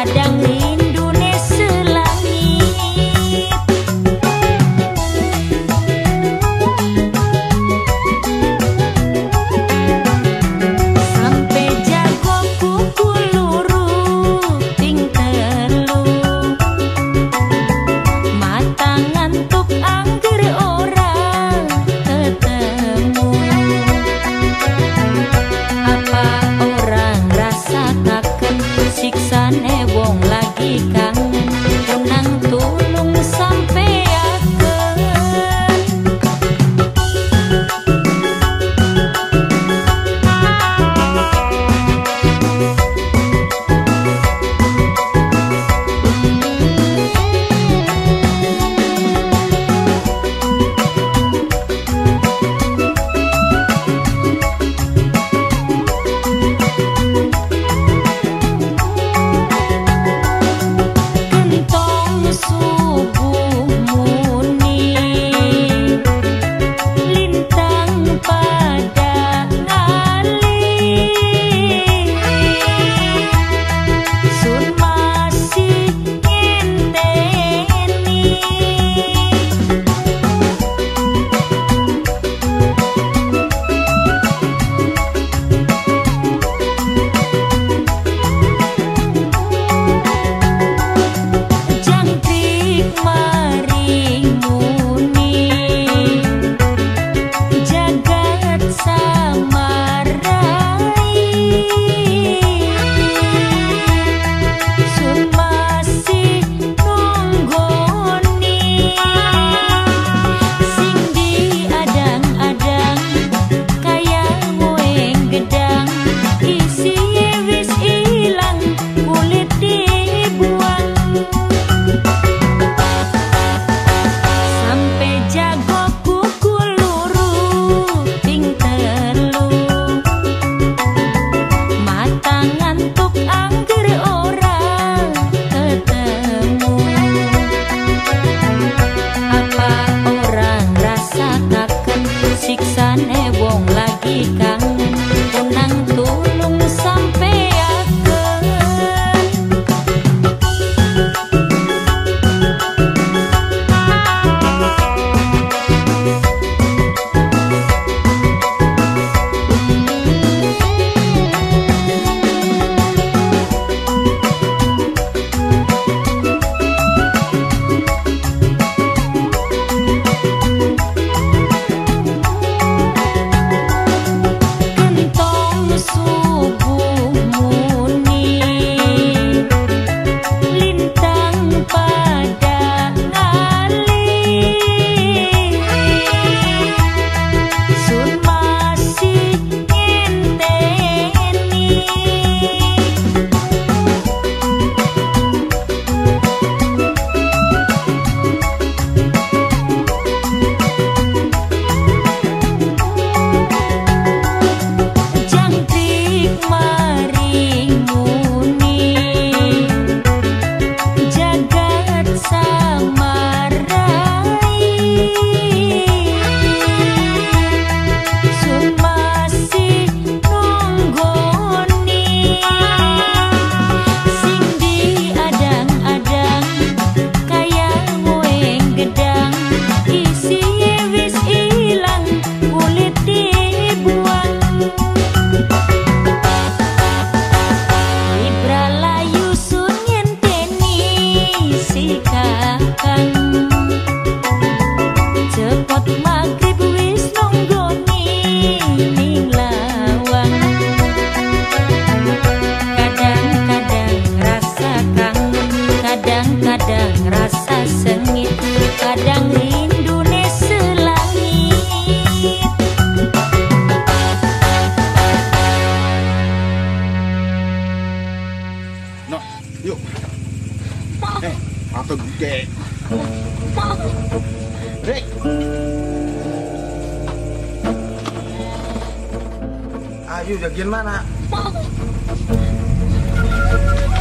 kadang rindune selangit. Sampai jago kuku luru ting telu, mata ngantuk angger ora ketemu. Apa orang rasakan siksane wong lagi kangen, tenang tulung sampeaken. Kentong subuh muni, lintang pada ngalih, sun masih ngenteni. Jangkrik mari muni, jagat samarai, sun masih nunggoni. Sing diadang-adang kaya ngoeng gedang, isinya wis ilang kulit dibuang. Sampai jago kuku luru ting telu, mata ngantuk angger ora ketemu. Apa orang rasakan siksane wong lagi kangen, tenang tulung sampeaken. Kentong subuh muni, lintang pada ngalih, sun masih ngenteni. Jangkrik mari muni, jagat samarai, sun masih nunggoni. Sing diadang-adang kaya ngoeng gedang, isinya wis ilang kulit dibuang. Ibra layu sun ngenteni si kakang, cepot magrib wis nonggoni ning lawang. Kadang-kadang rasa kangen, kadang-kadang rasa sengit, kadang rindune selangit. No, yuk. Apa gede? Rek. Ayo, bagian mana?